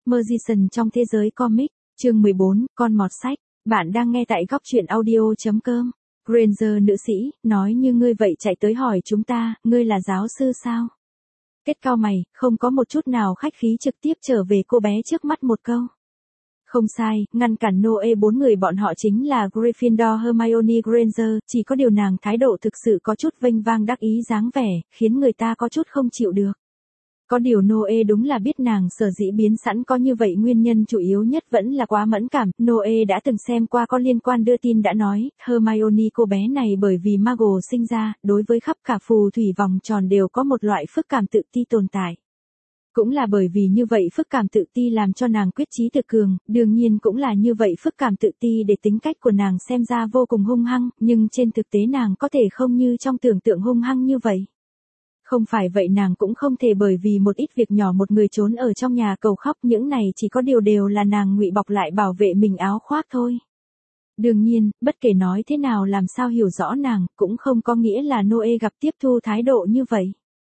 Magician trong thế giới comic, chương 14, con mọt sách. Bạn đang nghe tại góc truyện audio.com. Granger nữ sĩ, nói như ngươi vậy chạy tới hỏi chúng ta, ngươi là giáo sư sao? Kết cau mày, không có một chút nào khách khí trực tiếp trở về cô bé trước mắt một câu. Không sai, ngăn cản Noe bốn người bọn họ chính là Gryffindor Hermione Granger, chỉ có điều nàng thái độ thực sự có chút vênh vang đắc ý dáng vẻ, khiến người ta có chút không chịu được. Có điều Noe đúng là biết nàng sở dĩ biến sẵn có như vậy nguyên nhân chủ yếu nhất vẫn là quá mẫn cảm. Noe đã từng xem qua có liên quan đưa tin đã nói, Hermione cô bé này bởi vì Muggle sinh ra, đối với khắp cả phù thủy vòng tròn đều có một loại phức cảm tự ti tồn tại. Cũng là bởi vì như vậy phức cảm tự ti làm cho nàng quyết chí tự cường, đương nhiên cũng là như vậy phức cảm tự ti để tính cách của nàng xem ra vô cùng hung hăng, nhưng trên thực tế nàng có thể không như trong tưởng tượng hung hăng như vậy. Không phải vậy nàng cũng không thể bởi vì một ít việc nhỏ một người trốn ở trong nhà cầu khóc, những này chỉ có điều đều là nàng ngụy bọc lại bảo vệ mình áo khoác thôi. Đương nhiên, bất kể nói thế nào làm sao hiểu rõ nàng, cũng không có nghĩa là Noe gặp tiếp thu thái độ như vậy.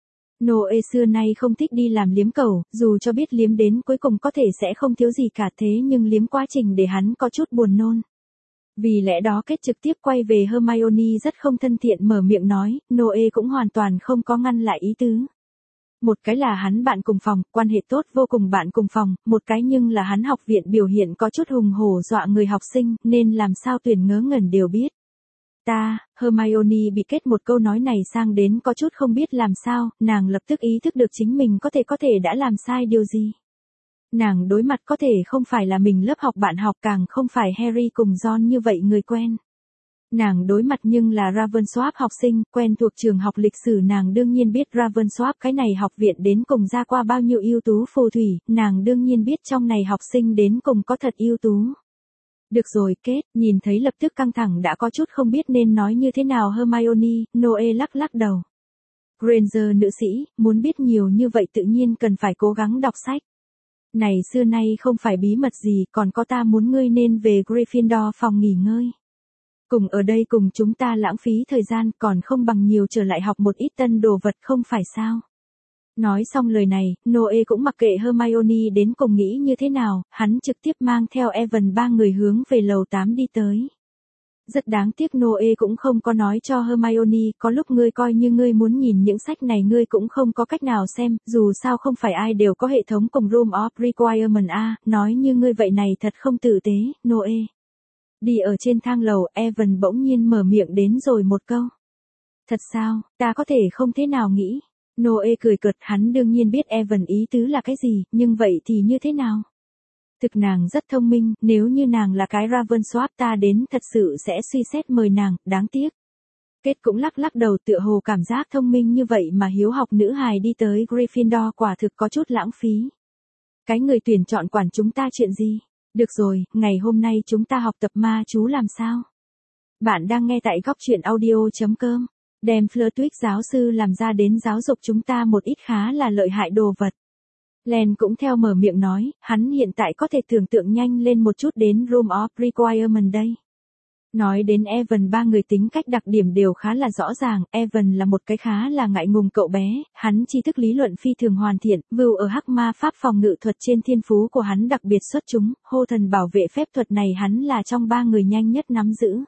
Noe xưa nay không thích đi làm liếm cầu, dù cho biết liếm đến cuối cùng có thể sẽ không thiếu gì cả thế nhưng liếm quá trình để hắn có chút buồn nôn. Vì lẽ đó kết trực tiếp quay về Hermione rất không thân thiện mở miệng nói, Noe cũng hoàn toàn không có ngăn lại ý tứ. Một cái là hắn bạn cùng phòng, quan hệ tốt vô cùng bạn cùng phòng, một cái nhưng là hắn học viện biểu hiện có chút hùng hổ dọa người học sinh, nên làm sao tuyển ngớ ngẩn đều biết. Hermione bị kết một câu nói này sang đến có chút không biết làm sao, nàng lập tức ý thức được chính mình có thể đã làm sai điều gì. Nàng đối mặt có thể không phải là mình lớp học bạn học, càng không phải Harry cùng Ron như vậy người quen. Nàng đối mặt nhưng là Ravensworth học sinh, quen thuộc trường học lịch sử, nàng đương nhiên biết Ravensworth cái này học viện đến cùng ra qua bao nhiêu ưu tú phù thủy, nàng đương nhiên biết trong này học sinh đến cùng có thật ưu tú. Được rồi, kết, nhìn thấy lập tức căng thẳng đã có chút không biết nên nói như thế nào Hermione, Noe lắc lắc đầu. Granger nữ sĩ, muốn biết nhiều như vậy tự nhiên cần phải cố gắng đọc sách. Này xưa nay không phải bí mật gì, còn có ta muốn ngươi nên về Gryffindor phòng nghỉ ngơi. Cùng ở đây cùng chúng ta lãng phí thời gian còn không bằng nhiều trở lại học một ít tân đồ vật không phải sao. Nói xong lời này, Noe cũng mặc kệ Hermione đến cùng nghĩ như thế nào, hắn trực tiếp mang theo Evan ba người hướng về lầu 8 đi tới. Rất đáng tiếc Noe cũng không có nói cho Hermione, có lúc ngươi coi như ngươi muốn nhìn những sách này ngươi cũng không có cách nào xem, dù sao không phải ai đều có hệ thống cùng Room of Requirement nói như ngươi vậy này thật không tử tế, Noe. Đi ở trên thang lầu, Evan bỗng nhiên mở miệng đến rồi một câu. Thật sao, ta có thể không thế nào nghĩ. Noe cười cợt, hắn đương nhiên biết Evan ý tứ là cái gì, nhưng vậy thì như thế nào? Thực nàng rất thông minh, nếu như nàng là cái Ravensworth ta đến thật sự sẽ suy xét mời nàng, đáng tiếc. Kết cũng lắc lắc đầu tựa hồ cảm giác thông minh như vậy mà hiếu học nữ hài đi tới Gryffindor quả thực có chút lãng phí. Cái người tuyển chọn quản chúng ta chuyện gì? Được rồi, ngày hôm nay chúng ta học tập ma chú làm sao? Bạn đang nghe tại góc truyện audio.com. Đem Flitwick giáo sư làm ra đến giáo dục chúng ta một ít khá là lợi hại đồ vật. Len cũng theo mở miệng nói, hắn hiện tại có thể tưởng tượng nhanh lên một chút đến Room of Requirement đây. Nói đến Evan ba người tính cách đặc điểm đều khá là rõ ràng, Evan là một cái khá là ngại ngùng cậu bé, hắn tri thức lý luận phi thường hoàn thiện, view ở hắc ma pháp phòng ngự thuật trên thiên phú của hắn đặc biệt xuất chúng, hô thần bảo vệ phép thuật này hắn là trong ba người nhanh nhất nắm giữ.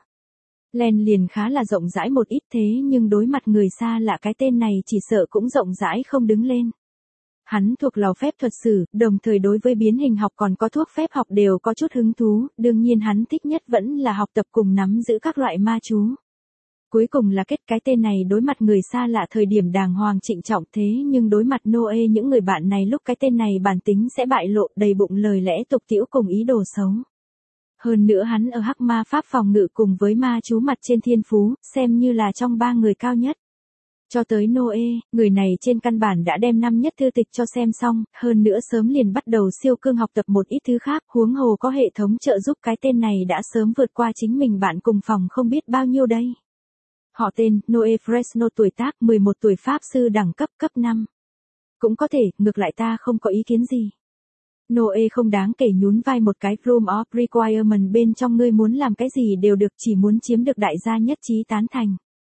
Len liền khá là rộng rãi một ít thế nhưng đối mặt người xa lạ cái tên này chỉ sợ cũng rộng rãi không đứng lên. Hắn thuộc lò phép thuật sử, đồng thời đối với biến hình học còn có thuốc phép học đều có chút hứng thú, đương nhiên hắn thích nhất vẫn là học tập cùng nắm giữ các loại ma chú. Cuối cùng là kết cái tên này đối mặt người xa lạ thời điểm đàng hoàng trịnh trọng thế nhưng đối mặt Noe những người bạn này lúc cái tên này bản tính sẽ bại lộ đầy bụng lời lẽ tục tĩu cùng ý đồ xấu. Hơn nữa hắn ở hắc ma pháp phòng ngự cùng với ma chú mặt trên thiên phú, xem như là trong ba người cao nhất. Cho tới Noe, người này trên căn bản đã đem năm nhất thư tịch cho xem xong, hơn nữa sớm liền bắt đầu siêu cương học tập một ít thứ khác, huống hồ có hệ thống trợ giúp cái tên này đã sớm vượt qua chính mình bạn cùng phòng không biết bao nhiêu đây. Họ tên, Noe Fresno, tuổi tác 11 tuổi, pháp sư đẳng cấp cấp 5. Cũng có thể, ngược lại ta không có ý kiến gì. Noe không đáng kể nhún vai một cái, Room of Requirement bên trong ngươi muốn làm cái gì đều được, chỉ muốn chiếm được đại gia nhất trí tán thành.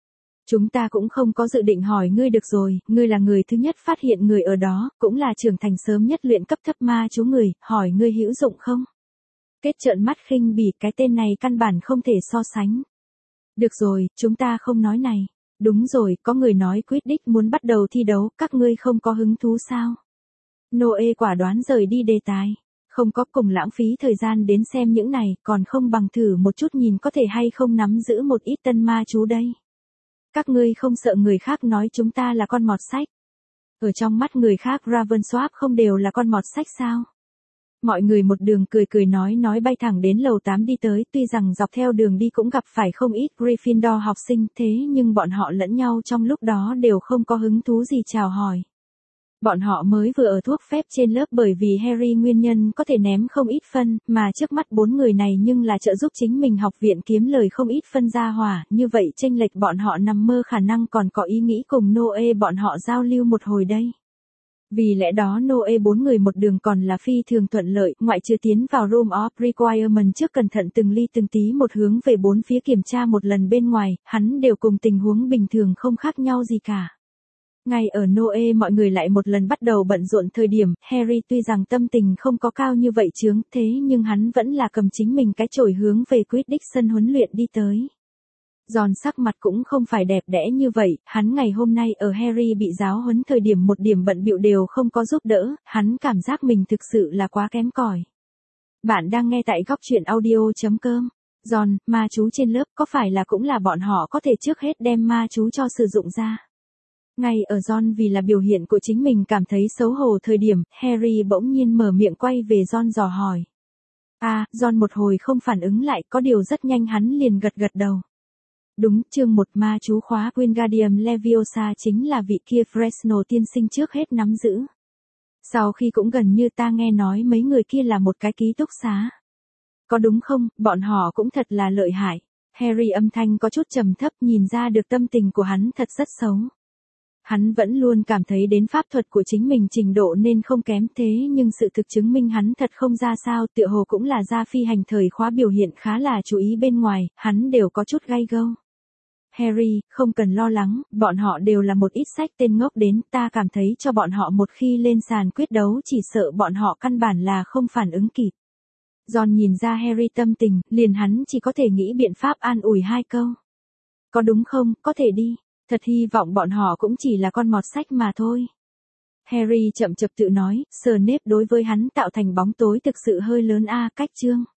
Chúng ta cũng không có dự định hỏi ngươi được rồi, ngươi là người thứ nhất phát hiện người ở đó, cũng là trưởng thành sớm nhất luyện cấp thấp ma chú người, hỏi ngươi hữu dụng không? Kết trợn mắt khinh bỉ, cái tên này căn bản không thể so sánh. Được rồi, chúng ta không nói này. Đúng rồi, có người nói Quidditch muốn bắt đầu thi đấu, các ngươi không có hứng thú sao? Noe quả đoán rời đi đề tài. Không có, cùng lãng phí thời gian đến xem những này, còn không bằng thử một chút nhìn có thể hay không nắm giữ một ít tân ma chú đây. Các ngươi không sợ người khác nói chúng ta là con mọt sách. Ở trong mắt người khác Ravensworth không đều là con mọt sách sao? Mọi người một đường cười cười nói bay thẳng đến lầu 8 đi tới, tuy rằng dọc theo đường đi cũng gặp phải không ít Gryffindor học sinh, thế nhưng bọn họ lẫn nhau trong lúc đó đều không có hứng thú gì chào hỏi. Bọn họ mới vừa ở thuốc phép trên lớp bởi vì Harry nguyên nhân có thể ném không ít phân, mà trước mắt 4 người này nhưng là trợ giúp chính mình học viện kiếm lời không ít phân ra hỏa, như vậy chênh lệch bọn họ nằm mơ khả năng còn có ý nghĩ cùng Noe bọn họ giao lưu một hồi đây. Vì lẽ đó Noe 4 người một đường còn là phi thường thuận lợi, ngoại trừ tiến vào Room of Requirement trước cẩn thận từng ly từng tí một hướng về bốn phía kiểm tra một lần bên ngoài, hắn đều cùng tình huống bình thường không khác nhau gì cả. Ngay ở Noe mọi người lại một lần bắt đầu bận rộn thời điểm, Harry tuy rằng tâm tình không có cao như vậy chướng, thế nhưng hắn vẫn là cầm chính mình cái chổi hướng về Quidditch sân huấn luyện đi tới. Giòn sắc mặt cũng không phải đẹp đẽ như vậy, hắn ngày hôm nay ở Harry bị giáo huấn thời điểm một điểm bận bịu đều không có giúp đỡ, hắn cảm giác mình thực sự là quá kém cỏi. Bạn đang nghe tại góc truyện audio.com. Giòn, ma chú trên lớp có phải là cũng là bọn họ có thể trước hết đem ma chú cho sử dụng ra. Ngay ở John vì là biểu hiện của chính mình cảm thấy xấu hổ thời điểm, Harry bỗng nhiên mở miệng quay về John dò hỏi. John một hồi không phản ứng lại, có điều rất nhanh hắn liền gật gật đầu. Đúng, chương 1 ma chú khóa Wingardium Leviosa chính là vị kia Fresno tiên sinh trước hết nắm giữ. Sau khi cũng gần như ta nghe nói mấy người kia là một cái ký túc xá. Có đúng không, bọn họ cũng thật là lợi hại. Harry âm thanh có chút trầm thấp, nhìn ra được tâm tình của hắn thật rất xấu. Hắn vẫn luôn cảm thấy đến pháp thuật của chính mình trình độ nên không kém, thế nhưng sự thực chứng minh hắn thật không ra sao, tựa hồ cũng là ra phi hành thời khóa biểu hiện khá là chú ý bên ngoài, hắn đều có chút gay gâu. Harry, không cần lo lắng, bọn họ đều là một ít sách tên ngốc đến, ta cảm thấy cho bọn họ một khi lên sàn quyết đấu chỉ sợ bọn họ căn bản là không phản ứng kịp. John nhìn ra Harry tâm tình, liền hắn chỉ có thể nghĩ biện pháp an ủi hai câu. Có đúng không, có thể đi. Thật hy vọng bọn họ cũng chỉ là con mọt sách mà thôi. Harry chậm chậm tự nói, Snape đối với hắn tạo thành bóng tối thực sự hơi lớn cách chương.